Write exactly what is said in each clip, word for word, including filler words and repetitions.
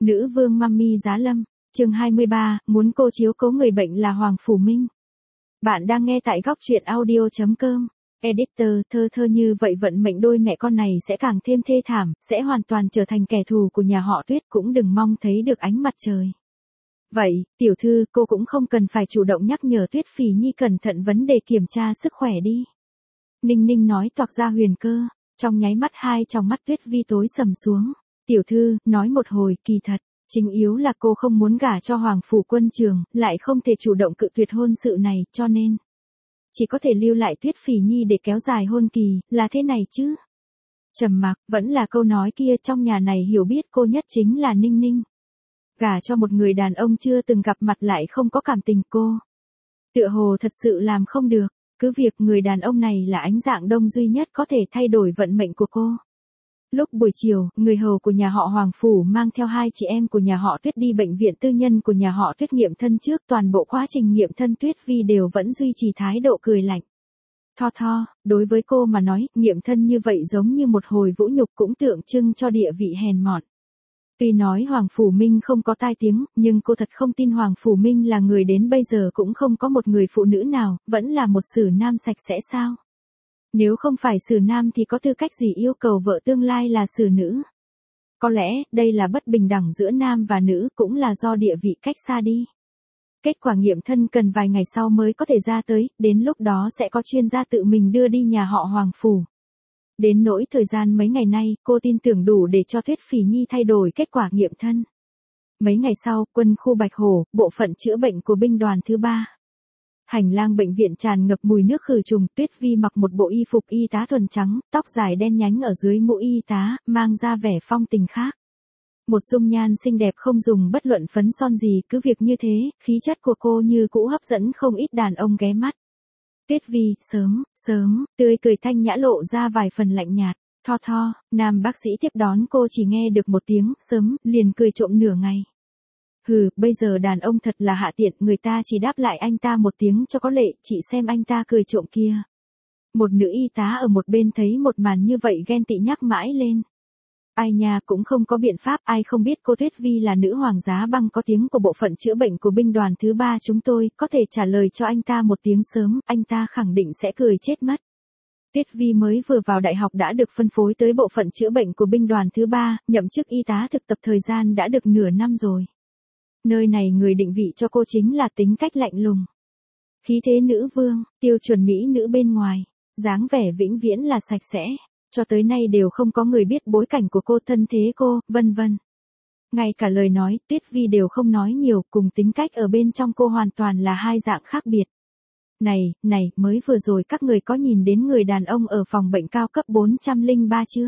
Nữ vương Mummy Giá Lâm, chương hai mươi ba, muốn cô chiếu cố người bệnh là Hoàng Phủ Minh. Bạn đang nghe tại góc truyện audio chấm com. Editor, thơ thơ như vậy vận mệnh đôi mẹ con này sẽ càng thêm thê thảm, sẽ hoàn toàn trở thành kẻ thù của nhà họ Tuyết, cũng đừng mong thấy được ánh mặt trời. Vậy, tiểu thư, cô cũng không cần phải chủ động nhắc nhở Tuyết Phỉ Nhi cẩn thận vấn đề kiểm tra sức khỏe đi. Ninh Ninh nói toạc ra huyền cơ, trong nháy mắt hai tròng mắt Tuyết Vi tối sầm xuống. Tiểu thư, nói một hồi, kỳ thật, chính yếu là cô không muốn gả cho Hoàng Phủ Quân Trường, lại không thể chủ động cự tuyệt hôn sự này, cho nên chỉ có thể lưu lại Tuyết Phỉ Nhi để kéo dài hôn kỳ, là thế này chứ. Trầm mặc, vẫn là câu nói kia, trong nhà này hiểu biết cô nhất chính là Ninh Ninh. Gả cho một người đàn ông chưa từng gặp mặt lại không có cảm tình, cô tựa hồ thật sự làm không được, cứ việc người đàn ông này là ánh dạng đông duy nhất có thể thay đổi vận mệnh của cô. Lúc buổi chiều, người hầu của nhà họ Hoàng Phủ mang theo hai chị em của nhà họ Tuyết đi bệnh viện tư nhân của nhà họ Tuyết nghiệm thân trước, toàn bộ quá trình nghiệm thân Tuyết Vi đều vẫn duy trì thái độ cười lạnh. Tho tho, đối với cô mà nói, nghiệm thân như vậy giống như một hồi vũ nhục, cũng tượng trưng cho địa vị hèn mọn. Tuy nói Hoàng Phủ Minh không có tai tiếng, nhưng cô thật không tin Hoàng Phủ Minh là người đến bây giờ cũng không có một người phụ nữ nào, vẫn là một xử nam sạch sẽ sao? Nếu không phải xử nam thì có tư cách gì yêu cầu vợ tương lai là xử nữ? Có lẽ, đây là bất bình đẳng giữa nam và nữ, cũng là do địa vị cách xa đi. Kết quả nghiệm thân cần vài ngày sau mới có thể ra tới, đến lúc đó sẽ có chuyên gia tự mình đưa đi nhà họ Hoàng Phủ. Đến nỗi thời gian mấy ngày nay, cô tin tưởng đủ để cho Tuyết Phỉ Nhi thay đổi kết quả nghiệm thân. Mấy ngày sau, quân khu Bạch Hổ, bộ phận chữa bệnh của binh đoàn thứ ba. Hành lang bệnh viện tràn ngập mùi nước khử trùng, Tuyết Vi mặc một bộ y phục y tá thuần trắng, tóc dài đen nhánh ở dưới mũ y tá, mang ra vẻ phong tình khác. Một dung nhan xinh đẹp không dùng bất luận phấn son gì, cứ việc như thế, khí chất của cô như cũ hấp dẫn không ít đàn ông ghé mắt. Tuyết Vi, sớm, sớm, tươi cười thanh nhã lộ ra vài phần lạnh nhạt. Tho tho, nam bác sĩ tiếp đón cô chỉ nghe được một tiếng, sớm, liền cười trộm nửa ngày. Hừ, bây giờ đàn ông thật là hạ tiện, người ta chỉ đáp lại anh ta một tiếng cho có lệ, chị xem anh ta cười trộm kia. Một nữ y tá ở một bên thấy một màn như vậy ghen tị nhắc mãi lên. Ai nha, cũng không có biện pháp, ai không biết cô Tuyết Vi là nữ hoàng giá băng có tiếng của bộ phận chữa bệnh của binh đoàn thứ ba chúng tôi, có thể trả lời cho anh ta một tiếng sớm, anh ta khẳng định sẽ cười chết mất. Tuyết Vi mới vừa vào đại học đã được phân phối tới bộ phận chữa bệnh của binh đoàn thứ ba, nhậm chức y tá thực tập thời gian đã được nửa năm rồi. Nơi này người định vị cho cô chính là tính cách lạnh lùng. Khí thế nữ vương, tiêu chuẩn mỹ nữ bên ngoài, dáng vẻ vĩnh viễn là sạch sẽ, cho tới nay đều không có người biết bối cảnh của cô, thân thế cô, vân vân. Ngay cả lời nói, Tuyết Vi đều không nói nhiều, cùng tính cách ở bên trong cô hoàn toàn là hai dạng khác biệt. Này, này, mới vừa rồi các người có nhìn đến người đàn ông ở phòng bệnh cao cấp bốn trăm lẻ ba chưa?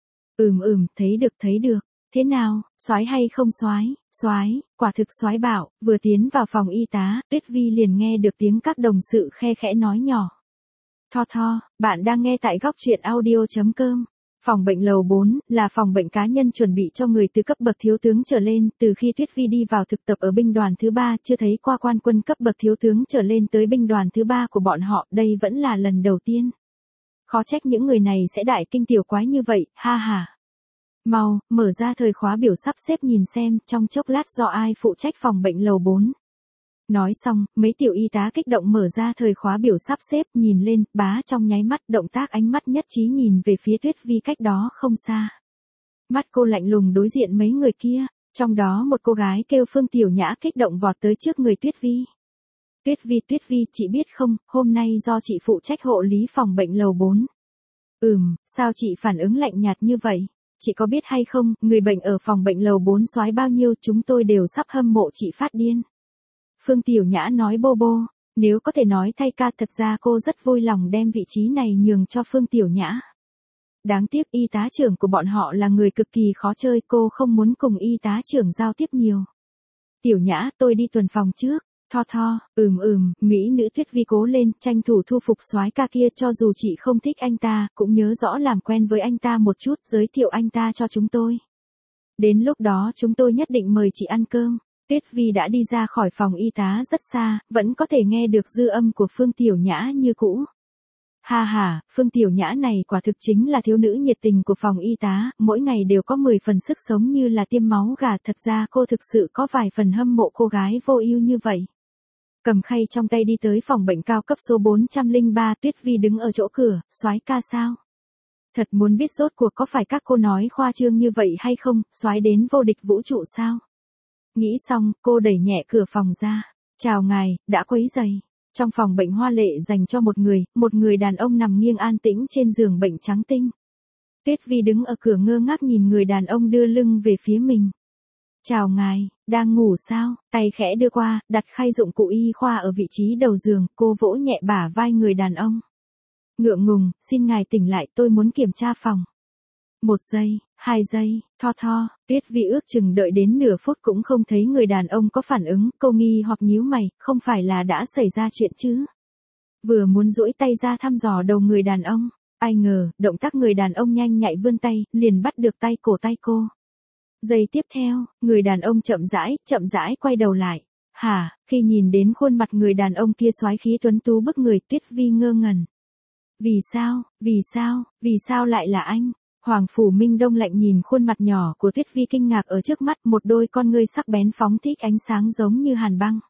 Ừm ừm, thấy được thấy được. Thế nào, soái hay không soái? Soái, quả thực soái bảo. Vừa tiến vào phòng y tá, Tuyết Vi liền nghe được tiếng các đồng sự khe khẽ nói nhỏ. Tho tho, bạn đang nghe tại góc truyện audio chấm com. Phòng bệnh lầu bốn, là phòng bệnh cá nhân chuẩn bị cho người từ cấp bậc thiếu tướng trở lên, từ khi Tuyết Vi đi vào thực tập ở binh đoàn thứ ba, chưa thấy qua quan quân cấp bậc thiếu tướng trở lên tới binh đoàn thứ ba của bọn họ, đây vẫn là lần đầu tiên. Khó trách những người này sẽ đại kinh tiểu quái như vậy, ha ha. Mau, mở ra thời khóa biểu sắp xếp nhìn xem, trong chốc lát do ai phụ trách phòng bệnh lầu bốn. Nói xong, mấy tiểu y tá kích động mở ra thời khóa biểu sắp xếp, nhìn lên, bá trong nháy mắt, động tác ánh mắt nhất trí nhìn về phía Tuyết Vi cách đó không xa. Mắt cô lạnh lùng đối diện mấy người kia, trong đó một cô gái kêu Phương Tiểu Nhã kích động vọt tới trước người Tuyết Vi. Tuyết Vi, Tuyết Vi, chị biết không, hôm nay do chị phụ trách hộ lý phòng bệnh lầu bốn. Ừm, sao chị phản ứng lạnh nhạt như vậy? Chị có biết hay không, người bệnh ở phòng bệnh lầu bốn soái bao nhiêu, chúng tôi đều sắp hâm mộ chị phát điên. Phương Tiểu Nhã nói bô bô, nếu có thể nói thay ca, thật ra cô rất vui lòng đem vị trí này nhường cho Phương Tiểu Nhã. Đáng tiếc y tá trưởng của bọn họ là người cực kỳ khó chơi, cô không muốn cùng y tá trưởng giao tiếp nhiều. Tiểu Nhã, tôi đi tuần phòng trước. Tho tho, ừm ừm, mỹ nữ Tuyết Vi cố lên, tranh thủ thu phục soái ca kia, cho dù chị không thích anh ta, cũng nhớ rõ làm quen với anh ta một chút, giới thiệu anh ta cho chúng tôi. Đến lúc đó chúng tôi nhất định mời chị ăn cơm. Tuyết Vi đã đi ra khỏi phòng y tá rất xa, vẫn có thể nghe được dư âm của Phương Tiểu Nhã như cũ. Ha ha, Phương Tiểu Nhã này quả thực chính là thiếu nữ nhiệt tình của phòng y tá, mỗi ngày đều có mười phần sức sống như là tiêm máu gà, thật ra cô thực sự có vài phần hâm mộ cô gái vô ưu như vậy. Cầm khay trong tay đi tới phòng bệnh cao cấp số bốn trăm lẻ ba, Tuyết Vi đứng ở chỗ cửa, soái ca sao? Thật muốn biết rốt cuộc có phải các cô nói khoa trương như vậy hay không, soái đến vô địch vũ trụ sao? Nghĩ xong, cô đẩy nhẹ cửa phòng ra. Chào ngài, đã quấy rầy. Trong phòng bệnh hoa lệ dành cho một người, một người đàn ông nằm nghiêng an tĩnh trên giường bệnh trắng tinh. Tuyết Vi đứng ở cửa ngơ ngác nhìn người đàn ông đưa lưng về phía mình. Chào ngài, đang ngủ sao? Tay khẽ đưa qua, đặt khay dụng cụ y khoa ở vị trí đầu giường, cô vỗ nhẹ bả vai người đàn ông. Ngượng ngùng, xin ngài tỉnh lại, tôi muốn kiểm tra phòng. Một giây, hai giây, tho tho, Tuyết Vi ước chừng đợi đến nửa phút cũng không thấy người đàn ông có phản ứng, cô nghi hoặc nhíu mày, không phải là đã xảy ra chuyện chứ? Vừa muốn duỗi tay ra thăm dò đầu người đàn ông, ai ngờ, động tác người đàn ông nhanh nhạy vươn tay, liền bắt được tay cổ tay cô. Giây tiếp theo, người đàn ông chậm rãi, chậm rãi quay đầu lại. Hả, khi nhìn đến khuôn mặt người đàn ông kia soái khí tuấn tú bức người, Tuyết Vi ngơ ngẩn. Vì sao, vì sao, vì sao lại là anh? Hoàng Phủ Minh đông lạnh nhìn khuôn mặt nhỏ của Tuyết Vi kinh ngạc ở trước mắt, một đôi con ngươi sắc bén phóng thích ánh sáng giống như hàn băng.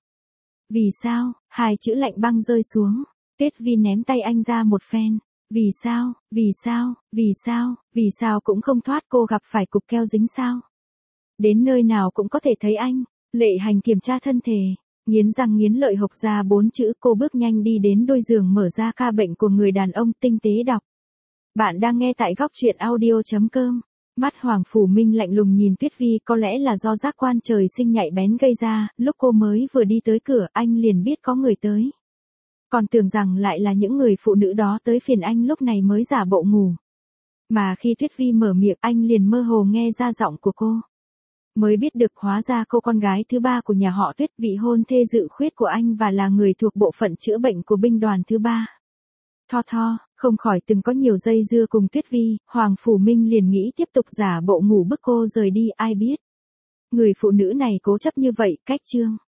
Vì sao, hai chữ lạnh băng rơi xuống, Tuyết Vi ném tay anh ra một phen. Vì sao, vì sao, vì sao, vì sao cũng không thoát, cô gặp phải cục keo dính sao? Đến nơi nào cũng có thể thấy anh. Lệ Hành kiểm tra thân thể, nghiến răng nghiến lợi hộc ra bốn chữ, cô bước nhanh đi đến đôi giường mở ra ca bệnh của người đàn ông, tinh tế đọc. Bạn đang nghe tại góc truyện audio chấm com. Mắt Hoàng Phủ Minh lạnh lùng nhìn Tuyết Vi, có lẽ là do giác quan trời sinh nhạy bén gây ra, lúc cô mới vừa đi tới cửa, anh liền biết có người tới. Còn tưởng rằng lại là những người phụ nữ đó tới phiền anh, lúc này mới giả bộ ngủ. Mà khi Tuyết Vi mở miệng, anh liền mơ hồ nghe ra giọng của cô. Mới biết được hóa ra cô con gái thứ ba của nhà họ Tuyết, vị hôn thê dự khuyết của anh và là người thuộc bộ phận chữa bệnh của binh đoàn thứ ba. Tho tho, không khỏi từng có nhiều dây dưa cùng Tuyết Vi, Hoàng Phủ Minh liền nghĩ tiếp tục giả bộ ngủ bức cô rời đi, ai biết. Người phụ nữ này cố chấp như vậy, cách chương.